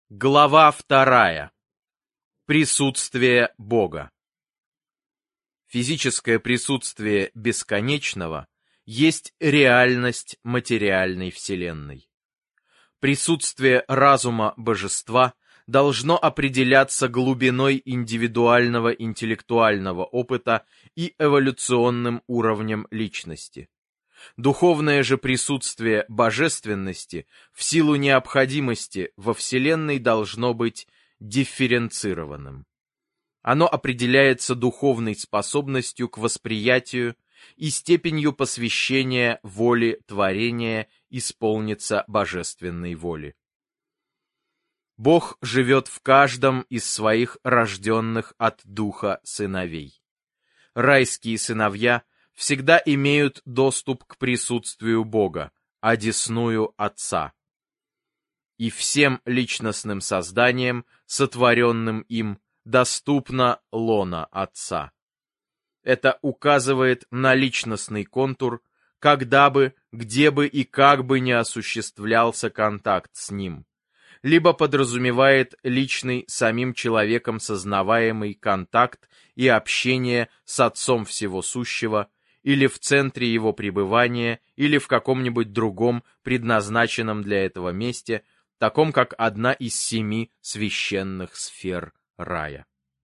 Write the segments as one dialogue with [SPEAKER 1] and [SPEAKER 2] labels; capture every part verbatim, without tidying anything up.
[SPEAKER 1] Глава вторая. Присутствие Бога. Физическое присутствие бесконечного есть реальность материальной Вселенной. Присутствие разума Божества должно определяться глубиной индивидуального интеллектуального опыта и эволюционным уровнем личности. Духовное же присутствие божественности в силу необходимости во Вселенной должно быть дифференцированным. Оно определяется духовной способностью к восприятию и степенью посвящения воли творения исполниться божественной воли. Бог живет в каждом из своих рожденных от Духа сыновей. Райские сыновья всегда имеют доступ к присутствию Бога, одесную Отца. И всем личностным созданиям, сотворенным им, доступна лона Отца. Это указывает на личностный контур, когда бы, где бы и как бы не осуществлялся контакт с ним, либо подразумевает личный самим человеком сознаваемый контакт и общение с Отцом Всего Сущего, или в центре его пребывания, или в каком-нибудь другом предназначенном для этого месте, таком как одна из семи священных сфер рая.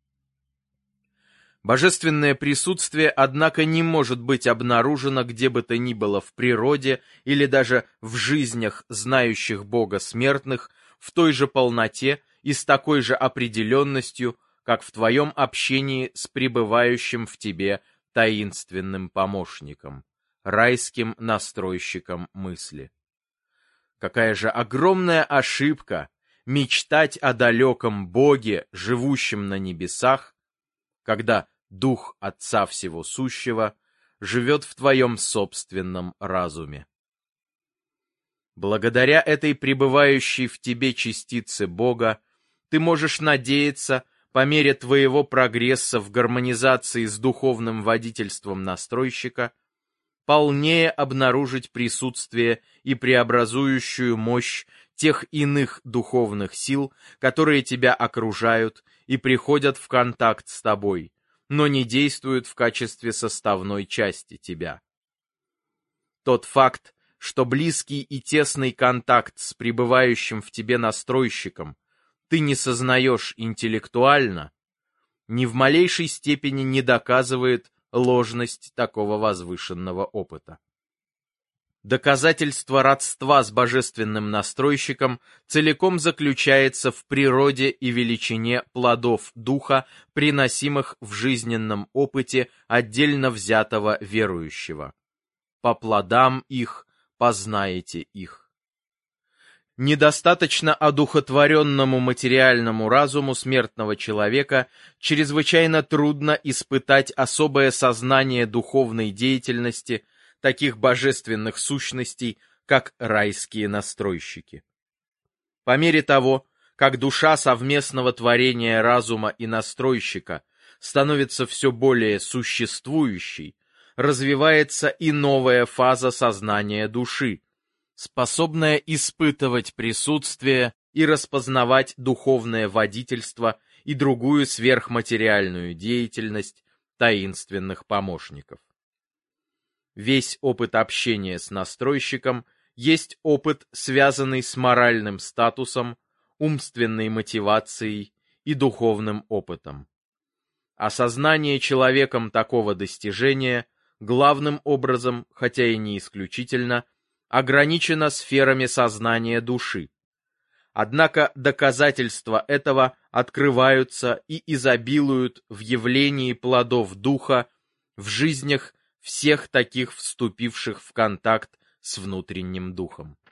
[SPEAKER 1] Божественное присутствие, однако, не может быть обнаружено где бы то ни было в природе или даже в жизнях знающих Бога смертных в той же полноте и с такой же определенностью, как в твоем общении с пребывающим в тебе таинственным помощником, райским настройщиком мысли. Какая же огромная ошибка мечтать о далеком Боге, живущем на небесах, когда Дух Отца Всего Сущего живет в твоем собственном разуме. Благодаря этой пребывающей в тебе частице Бога ты можешь надеяться, по мере твоего прогресса в гармонизации с духовным водительством настройщика, полнее обнаружить присутствие и преобразующую мощь тех иных духовных сил, которые тебя окружают и приходят в контакт с тобой, но не действуют в качестве составной части тебя. Тот факт, что близкий и тесный контакт с пребывающим в тебе настройщиком ты не сознаешь интеллектуально, ни в малейшей степени не доказывает ложность такого возвышенного опыта. Доказательство родства с божественным настройщиком целиком заключается в природе и величине плодов духа, приносимых в жизненном опыте отдельно взятого верующего. По плодам их познаете их. Недостаточно одухотворенному материальному разуму смертного человека чрезвычайно трудно испытать особое сознание духовной деятельности таких божественных сущностей, как райские настройщики. По мере того, как душа совместного творения разума и настройщика становится все более существующей, развивается и новая фаза сознания души, способная испытывать присутствие и распознавать духовное водительство и другую сверхматериальную деятельность таинственных помощников. Весь опыт общения с настройщиком есть опыт, связанный с моральным статусом, умственной мотивацией и духовным опытом. Осознание человеком такого достижения главным образом, хотя и не исключительно, ограничено сферами сознания души. Однако доказательства этого открываются и изобилуют в явлении плодов духа в жизнях всех таких вступивших в контакт с внутренним духом.